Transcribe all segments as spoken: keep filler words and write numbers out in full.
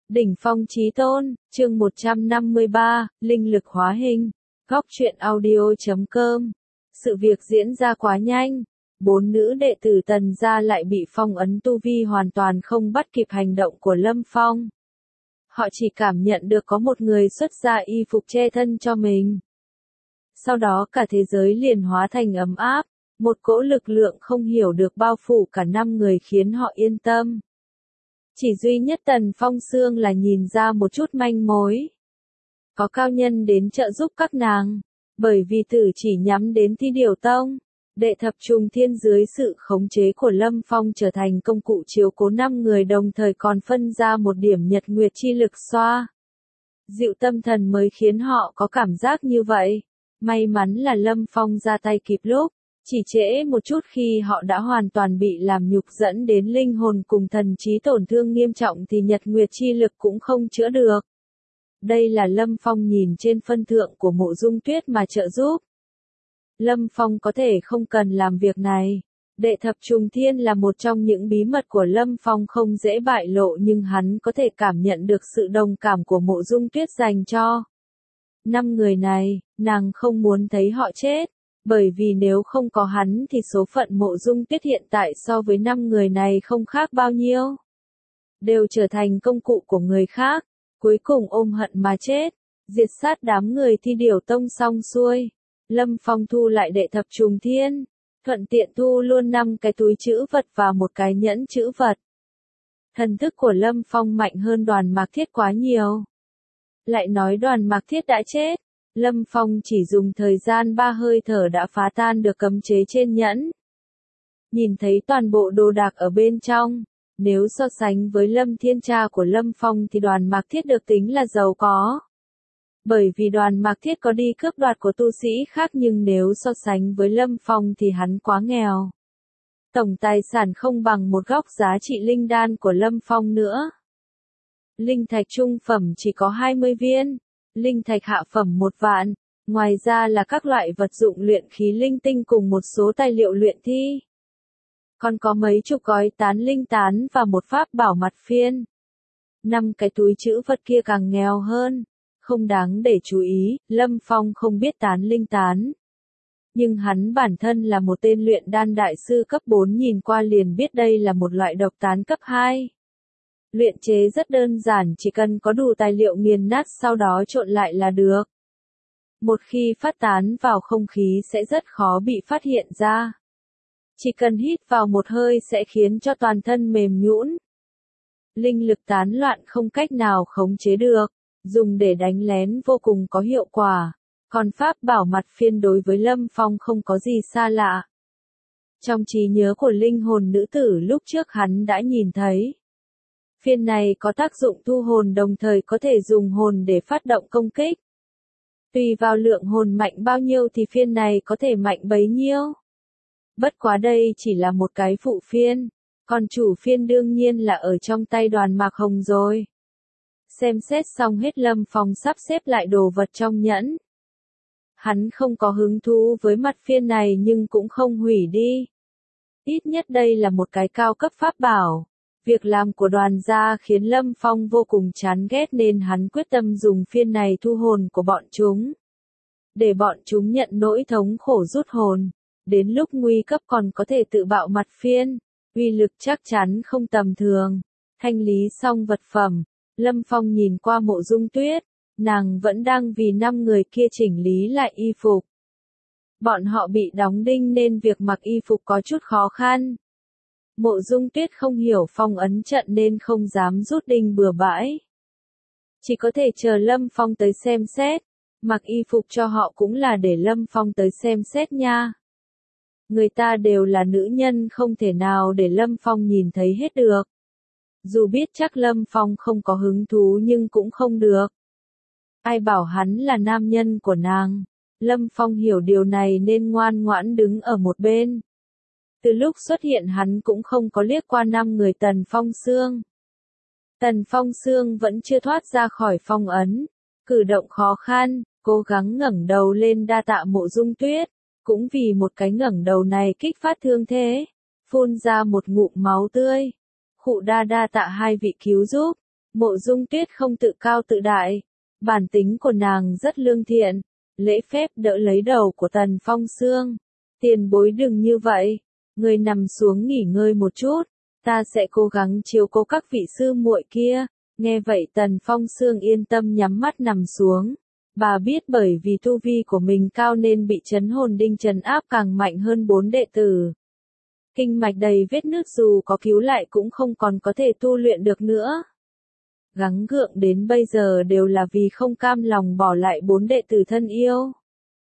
Đỉnh phong chí tôn, chương một trăm năm mươi ba, linh lực hóa hình. Góc truyện audio chấm com. Sự việc diễn ra quá nhanh. Bốn nữ đệ tử Tần gia lại bị phong ấn tu vi hoàn toàn không bắt kịp hành động của Lâm Phong. Họ chỉ cảm nhận được có một người xuất ra y phục che thân cho mình. Sau đó cả thế giới liền hóa thành ấm áp, một cỗ lực lượng không hiểu được bao phủ cả năm người khiến họ yên tâm. Chỉ duy nhất Tần Phong Sương là nhìn ra một chút manh mối. Có cao nhân đến trợ giúp các nàng, bởi vì tử chỉ nhắm đến Thi Điểu Tông. Đệ thập trùng thiên dưới sự khống chế của Lâm Phong trở thành công cụ chiếu cố năm người, đồng thời còn phân ra một điểm nhật nguyệt chi lực xoa dịu tâm thần mới khiến họ có cảm giác như vậy. May mắn là Lâm Phong ra tay kịp lúc, chỉ trễ một chút khi họ đã hoàn toàn bị làm nhục dẫn đến linh hồn cùng thần trí tổn thương nghiêm trọng thì nhật nguyệt chi lực cũng không chữa được. Đây là Lâm Phong nhìn trên phân thượng của Mộ Dung Tuyết mà trợ giúp. Lâm Phong có thể không cần làm việc này. Đệ thập trùng thiên là một trong những bí mật của Lâm Phong không dễ bại lộ, nhưng hắn có thể cảm nhận được sự đồng cảm của Mộ Dung Tuyết dành cho năm người này. Nàng không muốn thấy họ chết, bởi vì nếu không có hắn thì số phận Mộ Dung Tuyết hiện tại so với năm người này không khác bao nhiêu. Đều trở thành công cụ của người khác, cuối cùng ôm hận mà chết. Diệt sát đám người Thi Điểu Tông xong xuôi, Lâm Phong thu lại đệ thập trùng thiên, thuận tiện thu luôn năm cái túi trữ vật và một cái nhẫn trữ vật. Thần thức của Lâm Phong mạnh hơn Đoàn Mạc Thiết quá nhiều. Lại nói Đoàn Mạc Thiết đã chết, Lâm Phong chỉ dùng thời gian ba hơi thở đã phá tan được cấm chế trên nhẫn. Nhìn thấy toàn bộ đồ đạc ở bên trong, nếu so sánh với Lâm Thiên Cha của Lâm Phong thì Đoàn Mạc Thiết được tính là giàu có. Bởi vì Đoàn Mạc Thiết có đi cướp đoạt của tu sĩ khác, nhưng nếu so sánh với Lâm Phong thì hắn quá nghèo. Tổng tài sản không bằng một góc giá trị linh đan của Lâm Phong nữa. Linh thạch trung phẩm chỉ có hai mươi viên, linh thạch hạ phẩm một vạn, ngoài ra là các loại vật dụng luyện khí linh tinh cùng một số tài liệu luyện thi. Còn có mấy chục gói tán linh tán và một pháp bảo mặt phiên. Năm cái túi trữ vật kia càng nghèo hơn. Không đáng để chú ý, Lâm Phong không biết tán linh tán. Nhưng hắn bản thân là một tên luyện đan đại sư cấp bốn, nhìn qua liền biết đây là một loại độc tán cấp hai. Luyện chế rất đơn giản, chỉ cần có đủ tài liệu nghiền nát sau đó trộn lại là được. Một khi phát tán vào không khí sẽ rất khó bị phát hiện ra. Chỉ cần hít vào một hơi sẽ khiến cho toàn thân mềm nhũn. Linh lực tán loạn không cách nào khống chế được, dùng để đánh lén vô cùng có hiệu quả. Còn pháp bảo mặt phiên đối với Lâm Phong không có gì xa lạ. Trong trí nhớ của linh hồn nữ tử lúc trước hắn đã nhìn thấy. Phiên này có tác dụng thu hồn, đồng thời có thể dùng hồn để phát động công kích. Tùy vào lượng hồn mạnh bao nhiêu thì phiên này có thể mạnh bấy nhiêu. Bất quá đây chỉ là một cái phụ phiên, còn chủ phiên đương nhiên là ở trong tay Đoàn Mạc Hồng rồi. Xem xét xong hết, Lâm Phong sắp xếp lại đồ vật trong nhẫn. Hắn không có hứng thú với mặt phiên này nhưng cũng không hủy đi. Ít nhất đây là một cái cao cấp pháp bảo. Việc làm của Đoàn gia khiến Lâm Phong vô cùng chán ghét nên hắn quyết tâm dùng phiên này thu hồn của bọn chúng. Để bọn chúng nhận nỗi thống khổ rút hồn. Đến lúc nguy cấp còn có thể tự bạo mặt phiên. Uy lực chắc chắn không tầm thường. Thanh lý xong vật phẩm, Lâm Phong nhìn qua Mộ Dung Tuyết. Nàng vẫn đang vì năm người kia chỉnh lý lại y phục. Bọn họ bị đóng đinh nên việc mặc y phục có chút khó khăn. Mộ Dung Tuyết không hiểu phong ấn trận nên không dám rút đinh bừa bãi. Chỉ có thể chờ Lâm Phong tới xem xét. Mặc y phục cho họ cũng là để Lâm Phong tới xem xét nha. Người ta đều là nữ nhân, không thể nào để Lâm Phong nhìn thấy hết được. Dù biết chắc Lâm Phong không có hứng thú nhưng cũng không được. Ai bảo hắn là nam nhân của nàng. Lâm Phong hiểu điều này nên ngoan ngoãn đứng ở một bên. Từ lúc xuất hiện hắn cũng không có liếc qua năm người Tần Phong Sương. Tần Phong Sương vẫn chưa thoát ra khỏi phong ấn. Cử động khó khăn, cố gắng ngẩng đầu lên đa tạ Mộ Dung Tuyết. Cũng vì một cái ngẩng đầu này kích phát thương thế. Phun ra một ngụm máu tươi. Khụ đa đa tạ hai vị cứu giúp. Mộ Dung Tuyết không tự cao tự đại, bản tính của nàng rất lương thiện, lễ phép đỡ lấy đầu của Tần Phong Sương. Tiền bối đừng như vậy, người nằm xuống nghỉ ngơi một chút, ta sẽ cố gắng chiếu cố các vị sư muội kia. Nghe vậy Tần Phong Sương yên tâm nhắm mắt nằm xuống. Bà biết bởi vì tu vi của mình cao nên bị chấn hồn đinh trấn áp càng mạnh hơn bốn đệ tử. Kinh mạch đầy vết nứt dù có cứu lại cũng không còn có thể tu luyện được nữa. Gắng gượng đến bây giờ đều là vì không cam lòng bỏ lại bốn đệ tử thân yêu.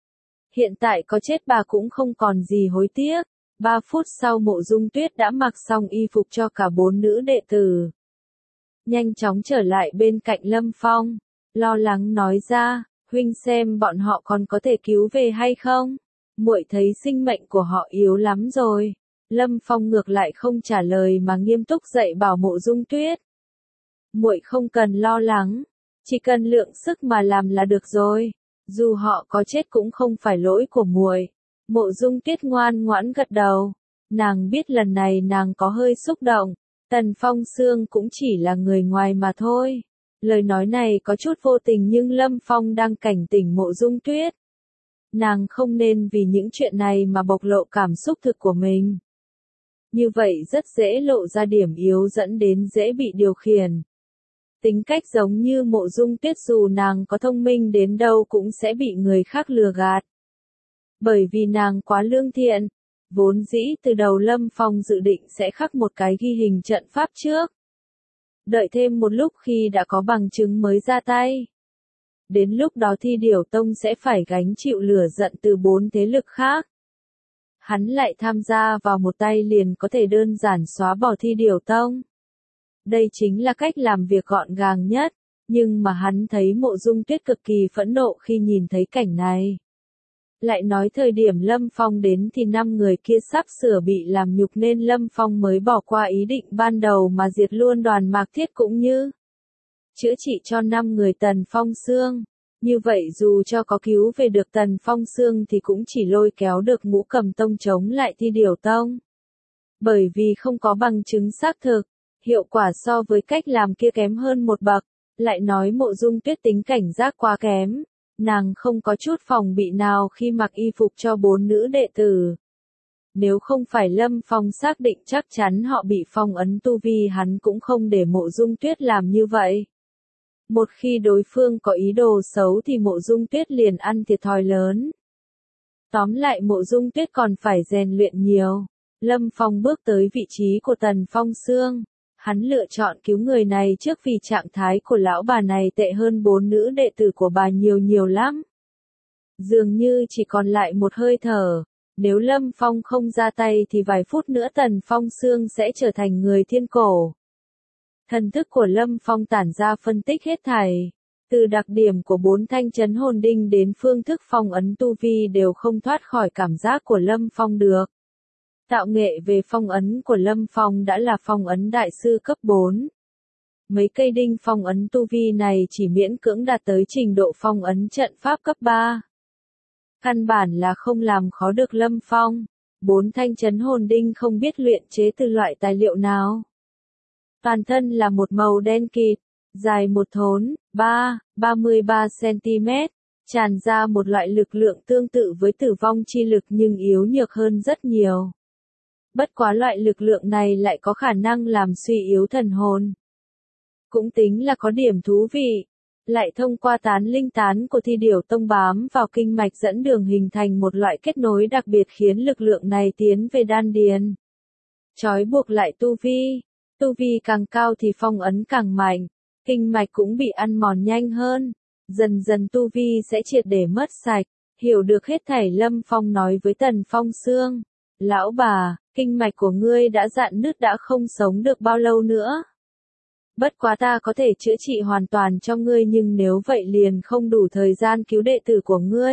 Hiện tại có chết bà cũng không còn gì hối tiếc. Ba phút sau Mộ Dung Tuyết đã mặc xong y phục cho cả bốn nữ đệ tử. Nhanh chóng trở lại bên cạnh Lâm Phong, lo lắng nói ra, huynh xem bọn họ còn có thể cứu về hay không? Muội thấy sinh mệnh của họ yếu lắm rồi. Lâm Phong ngược lại không trả lời mà nghiêm túc dạy bảo Mộ Dung Tuyết. Muội không cần lo lắng, chỉ cần lượng sức mà làm là được rồi. Dù họ có chết cũng không phải lỗi của muội. Mộ Dung Tuyết ngoan ngoãn gật đầu. Nàng biết lần này nàng có hơi xúc động. Tần Phong Sương cũng chỉ là người ngoài mà thôi. Lời nói này có chút vô tình nhưng Lâm Phong đang cảnh tỉnh Mộ Dung Tuyết. Nàng không nên vì những chuyện này mà bộc lộ cảm xúc thực của mình. Như vậy rất dễ lộ ra điểm yếu dẫn đến dễ bị điều khiển. Tính cách giống như Mộ Dung Tuyết dù nàng có thông minh đến đâu cũng sẽ bị người khác lừa gạt. Bởi vì nàng quá lương thiện, vốn dĩ từ đầu Lâm Phong dự định sẽ khắc một cái ghi hình trận pháp trước. Đợi thêm một lúc khi đã có bằng chứng mới ra tay. Đến lúc đó Thi Điểu Tông sẽ phải gánh chịu lửa giận từ bốn thế lực khác. Hắn lại tham gia vào một tay liền có thể đơn giản xóa bỏ Thi Điểu Tông. Đây chính là cách làm việc gọn gàng nhất, nhưng mà hắn thấy Mộ Dung Tuyết cực kỳ phẫn nộ khi nhìn thấy cảnh này. Lại nói thời điểm Lâm Phong đến thì năm người kia sắp sửa bị làm nhục nên Lâm Phong mới bỏ qua ý định ban đầu mà diệt luôn đoàn Mạc Thiết cũng như chữa trị cho năm người Tần Phong Sương. Như vậy dù cho có cứu về được Tần Phong Sương thì cũng chỉ lôi kéo được Ngũ Cầm Tông chống lại Thi Điểu Tông. Bởi vì không có bằng chứng xác thực, hiệu quả so với cách làm kia kém hơn một bậc. Lại nói Mộ Dung Tuyết tính cảnh giác quá kém. Nàng không có chút phòng bị nào khi mặc y phục cho bốn nữ đệ tử. Nếu không phải Lâm Phong xác định chắc chắn họ bị phong ấn tu vi hắn cũng không để Mộ Dung Tuyết làm như vậy. Một khi đối phương có ý đồ xấu thì Mộ Dung Tuyết liền ăn thiệt thòi lớn. Tóm lại Mộ Dung Tuyết còn phải rèn luyện nhiều. Lâm Phong bước tới vị trí của Tần Phong Sương. Hắn lựa chọn cứu người này trước vì trạng thái của lão bà này tệ hơn bốn nữ đệ tử của bà nhiều nhiều lắm. Dường như chỉ còn lại một hơi thở. Nếu Lâm Phong không ra tay thì vài phút nữa Tần Phong Sương sẽ trở thành người thiên cổ. Thần thức của Lâm Phong tản ra phân tích hết thảy. Từ đặc điểm của bốn thanh chấn hồn đinh đến phương thức phong ấn tu vi đều không thoát khỏi cảm giác của Lâm Phong được. Tạo nghệ về phong ấn của Lâm Phong đã là phong ấn đại sư cấp bốn. Mấy cây đinh phong ấn tu vi này chỉ miễn cưỡng đạt tới trình độ phong ấn trận pháp cấp ba. Căn bản là không làm khó được Lâm Phong. Bốn thanh chấn hồn đinh không biết luyện chế từ loại tài liệu nào. Toàn thân là một màu đen kịt, dài một thốn, ba, ba mươi ba xăng-ti-mét, tràn ra một loại lực lượng tương tự với tử vong chi lực nhưng yếu nhược hơn rất nhiều. Bất quá loại lực lượng này lại có khả năng làm suy yếu thần hồn. Cũng tính là có điểm thú vị. Lại thông qua tán linh tán của Thi Điểu Tông bám vào kinh mạch dẫn đường hình thành một loại kết nối đặc biệt khiến lực lượng này tiến về đan điền. Trói buộc lại tu vi. Tu vi càng cao thì phong ấn càng mạnh. Kinh mạch cũng bị ăn mòn nhanh hơn. Dần dần tu vi sẽ triệt để mất sạch. Hiểu được hết thảy Lâm Phong nói với Tần Phong Sương. Lão bà, kinh mạch của ngươi đã rạn nứt đã không sống được bao lâu nữa. Bất quá ta có thể chữa trị hoàn toàn cho ngươi nhưng nếu vậy liền không đủ thời gian cứu đệ tử của ngươi.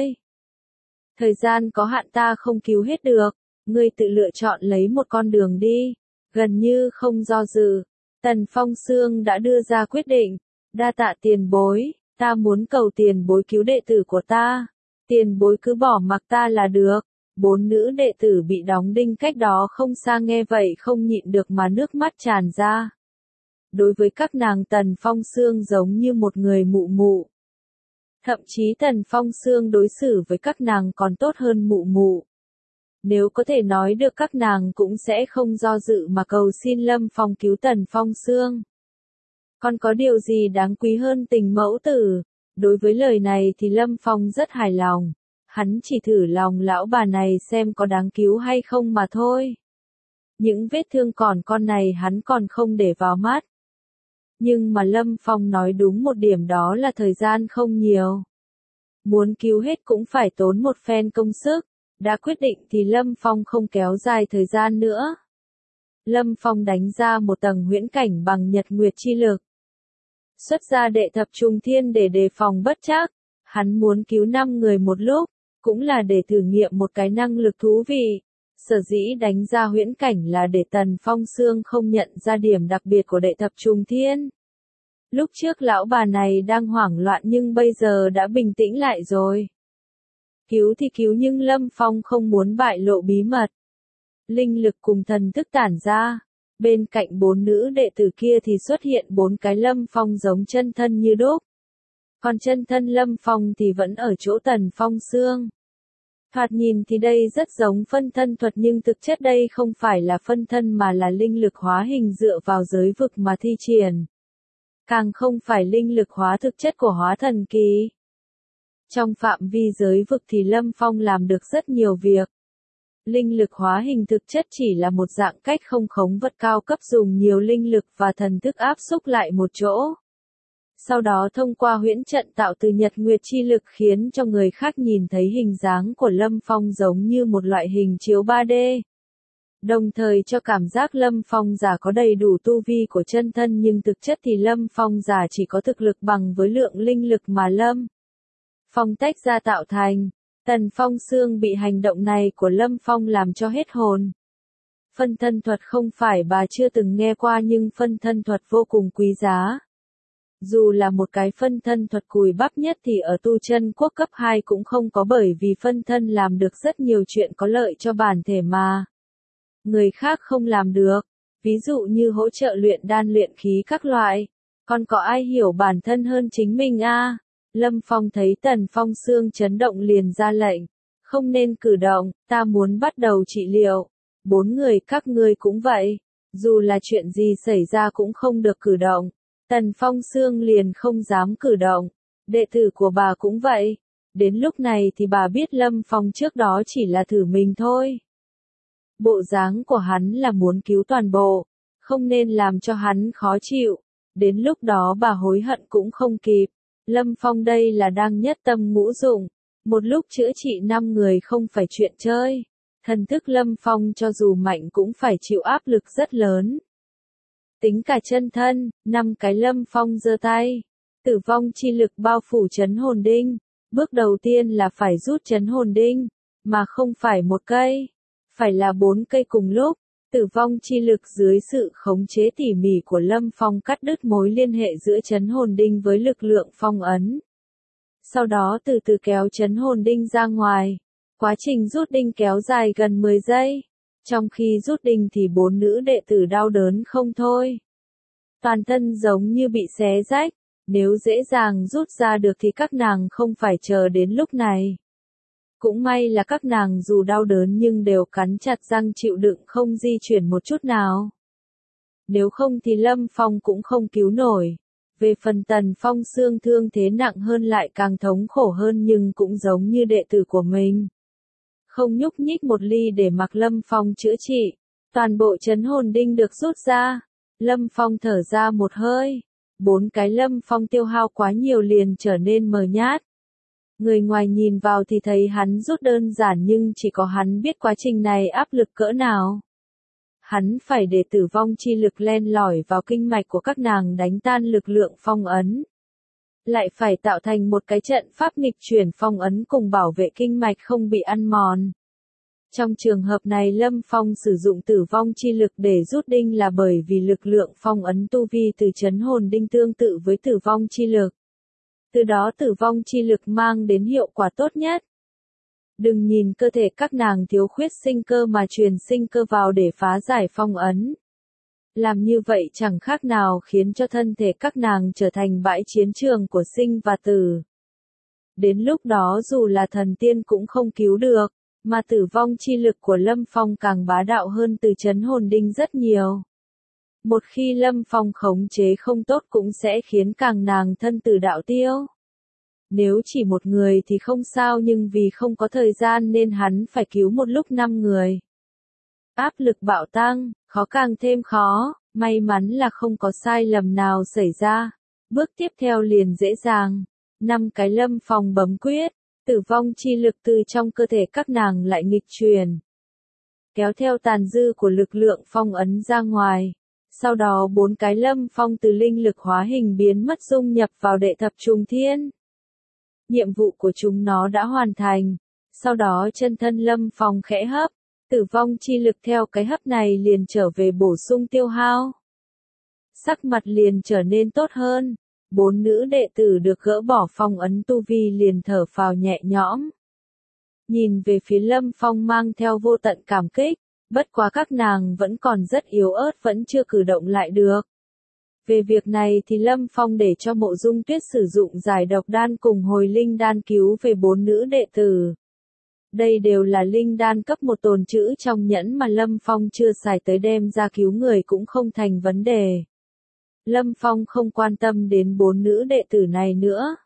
Thời gian có hạn ta không cứu hết được, ngươi tự lựa chọn lấy một con đường đi. Gần như không do dự, Tần Phong Sương đã đưa ra quyết định. Đa tạ tiền bối, ta muốn cầu tiền bối cứu đệ tử của ta. Tiền bối cứ bỏ mặc ta là được. Bốn nữ đệ tử bị đóng đinh cách đó không xa nghe vậy không nhịn được mà nước mắt tràn ra. đối với các nàng Tần Phong Sương giống như một người mụ mụ. Thậm chí Tần Phong Sương đối xử với các nàng còn tốt hơn mụ mụ. Nếu có thể nói được các nàng cũng sẽ không do dự mà cầu xin Lâm Phong cứu Tần Phong Sương. Còn có điều gì đáng quý hơn tình mẫu tử? Đối với lời này thì Lâm Phong rất hài lòng. Hắn chỉ thử lòng lão bà này xem có đáng cứu hay không mà thôi. Những vết thương còn con này hắn còn không để vào mắt. Nhưng mà Lâm Phong nói đúng một điểm, đó là thời gian không nhiều. Muốn cứu hết cũng phải tốn một phen công sức. Đã quyết định thì Lâm Phong không kéo dài thời gian nữa. Lâm Phong đánh ra một tầng huyễn cảnh bằng nhật nguyệt chi lực. Xuất ra đệ thập trùng thiên để đề phòng bất trắc. Hắn muốn cứu năm người một lúc, cũng là để thử nghiệm một cái năng lực thú vị. Sở dĩ đánh ra huyễn cảnh là để Tần Phong Sương không nhận ra điểm đặc biệt của đệ thập trùng thiên. Lúc trước lão bà này đang hoảng loạn nhưng bây giờ đã bình tĩnh lại rồi. Cứu thì cứu nhưng Lâm Phong không muốn bại lộ bí mật. Linh lực cùng thần thức tản ra. Bên cạnh bốn nữ đệ tử kia thì xuất hiện bốn cái Lâm Phong giống chân thân như đúc. Còn chân thân Lâm Phong thì vẫn ở chỗ Tần Phong Sương. Thoạt nhìn thì đây rất giống phân thân thuật nhưng thực chất đây không phải là phân thân mà là linh lực hóa hình dựa vào giới vực mà thi triển. Càng không phải linh lực hóa thực chất của hóa thần kỳ. Trong phạm vi giới vực thì Lâm Phong làm được rất nhiều việc. Linh lực hóa hình thực chất chỉ là một dạng cách không khống vật cao cấp dùng nhiều linh lực và thần thức áp xúc lại một chỗ. Sau đó thông qua huyễn trận tạo từ nhật nguyệt chi lực khiến cho người khác nhìn thấy hình dáng của Lâm Phong giống như một loại hình chiếu ba D. Đồng thời cho cảm giác Lâm Phong giả có đầy đủ tu vi của chân thân nhưng thực chất thì Lâm Phong giả chỉ có thực lực bằng với lượng linh lực mà Lâm Phong tách ra tạo thành. Tần Phong Sương bị hành động này của Lâm Phong làm cho hết hồn. Phân thân thuật không phải bà chưa từng nghe qua nhưng phân thân thuật vô cùng quý giá. Dù là một cái phân thân thuật cùi bắp nhất thì ở tu chân quốc cấp hai cũng không có, bởi vì phân thân làm được rất nhiều chuyện có lợi cho bản thể mà người khác không làm được. Ví dụ như hỗ trợ luyện đan luyện khí các loại. Còn có ai hiểu bản thân hơn chính mình a? À? Lâm Phong thấy Tần Phong Sương chấn động liền ra lệnh. Không nên cử động, ta muốn bắt đầu trị liệu. Bốn người các ngươi cũng vậy. Dù là chuyện gì xảy ra cũng không được cử động. Tần Phong Sương liền không dám cử động. Đệ tử của bà cũng vậy. Đến lúc này thì bà biết Lâm Phong trước đó chỉ là thử mình thôi. Bộ dáng của hắn là muốn cứu toàn bộ. Không nên làm cho hắn khó chịu. Đến lúc đó bà hối hận cũng không kịp. Lâm Phong đây là đang nhất tâm ngũ dụng. Một lúc chữa trị năm người không phải chuyện chơi. Thần thức Lâm Phong cho dù mạnh cũng phải chịu áp lực rất lớn. Tính cả chân thân, năm cái Lâm Phong giơ tay. Tử vong chi lực bao phủ chấn hồn đinh. Bước đầu tiên là phải rút chấn hồn đinh, mà không phải một cây. Phải là bốn cây cùng lúc. Tử vong chi lực dưới sự khống chế tỉ mỉ của Lâm Phong cắt đứt mối liên hệ giữa chấn hồn đinh với lực lượng phong ấn. Sau đó từ từ kéo chấn hồn đinh ra ngoài. Quá trình rút đinh kéo dài gần mười giây. Trong khi rút đinh thì bốn nữ đệ tử đau đớn không thôi. Toàn thân giống như bị xé rách. Nếu dễ dàng rút ra được thì các nàng không phải chờ đến lúc này. Cũng may là các nàng dù đau đớn nhưng đều cắn chặt răng chịu đựng không di chuyển một chút nào. Nếu không thì Lâm Phong cũng không cứu nổi. Về phần Tần Phong Sương thương thế nặng hơn lại càng thống khổ hơn nhưng cũng giống như đệ tử của mình. Không nhúc nhích một ly để mặc Lâm Phong chữa trị. Toàn bộ chấn hồn đinh được rút ra. Lâm Phong thở ra một hơi. Bốn cái Lâm Phong tiêu hao quá nhiều liền trở nên mờ nhát. Người ngoài nhìn vào thì thấy hắn rút đơn giản nhưng chỉ có hắn biết quá trình này áp lực cỡ nào. Hắn phải để tử vong chi lực len lỏi vào kinh mạch của các nàng đánh tan lực lượng phong ấn. Lại phải tạo thành một cái trận pháp nghịch chuyển phong ấn cùng bảo vệ kinh mạch không bị ăn mòn. Trong trường hợp này Lâm Phong sử dụng tử vong chi lực để rút đinh là bởi vì lực lượng phong ấn tu vi từ chấn hồn đinh tương tự với tử vong chi lực. Từ đó tử vong chi lực mang đến hiệu quả tốt nhất. Đừng nhìn cơ thể các nàng thiếu khuyết sinh cơ mà truyền sinh cơ vào để phá giải phong ấn. Làm như vậy chẳng khác nào khiến cho thân thể các nàng trở thành bãi chiến trường của sinh và tử. Đến lúc đó dù là thần tiên cũng không cứu được, mà tử vong chi lực của Lâm Phong càng bá đạo hơn từ trấn hồn đinh rất nhiều. Một khi Lâm Phong khống chế không tốt cũng sẽ khiến càng nàng thân tử đạo tiêu. Nếu chỉ một người thì không sao, nhưng vì không có thời gian nên hắn phải cứu một lúc năm người. Áp lực bạo tăng, khó càng thêm khó, may mắn là không có sai lầm nào xảy ra. Bước tiếp theo liền dễ dàng. Năm cái Lâm Phong bấm quyết, tử vong chi lực từ trong cơ thể các nàng lại nghịch truyền. Kéo theo tàn dư của lực lượng phong ấn ra ngoài. Sau đó bốn cái Lâm Phong từ linh lực hóa hình biến mất dung nhập vào đệ thập trùng thiên. Nhiệm vụ của chúng nó đã hoàn thành. Sau đó chân thân Lâm Phong khẽ hấp. Tử vong chi lực theo cái hấp này liền trở về bổ sung tiêu hao. Sắc mặt liền trở nên tốt hơn. Bốn nữ đệ tử được gỡ bỏ phong ấn tu vi liền thở phào nhẹ nhõm. Nhìn về phía Lâm Phong mang theo vô tận cảm kích, bất quá các nàng vẫn còn rất yếu ớt, vẫn chưa cử động lại được. Về việc này thì Lâm Phong để cho Mộ Dung Tuyết sử dụng giải độc đan cùng hồi linh đan cứu về bốn nữ đệ tử. Đây đều là linh đan cấp một tồn trữ trong nhẫn mà Lâm Phong chưa xài tới, đem ra cứu người cũng không thành vấn đề. Lâm Phong không quan tâm đến bốn nữ đệ tử này nữa.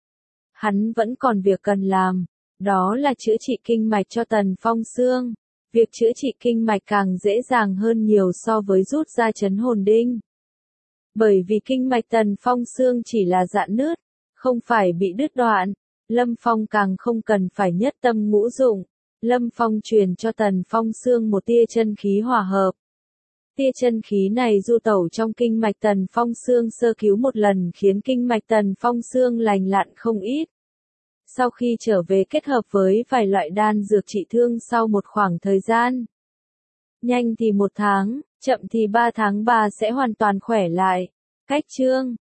Hắn vẫn còn việc cần làm, đó là chữa trị kinh mạch cho Tần Phong Xương. Việc chữa trị kinh mạch càng dễ dàng hơn nhiều so với rút ra trấn hồn đinh. Bởi vì kinh mạch Tần Phong Xương chỉ là rạn nứt, không phải bị đứt đoạn. Lâm Phong càng không cần phải nhất tâm ngũ dụng. Lâm Phong truyền cho Tần Phong Xương một tia chân khí hòa hợp. Tia chân khí này du tẩu trong kinh mạch Tần Phong Xương sơ cứu một lần khiến kinh mạch Tần Phong Xương lành lặn không ít. Sau khi trở về kết hợp với vài loại đan dược trị thương sau một khoảng thời gian. Nhanh thì một tháng, chậm thì ba tháng bà sẽ hoàn toàn khỏe lại. Cách chương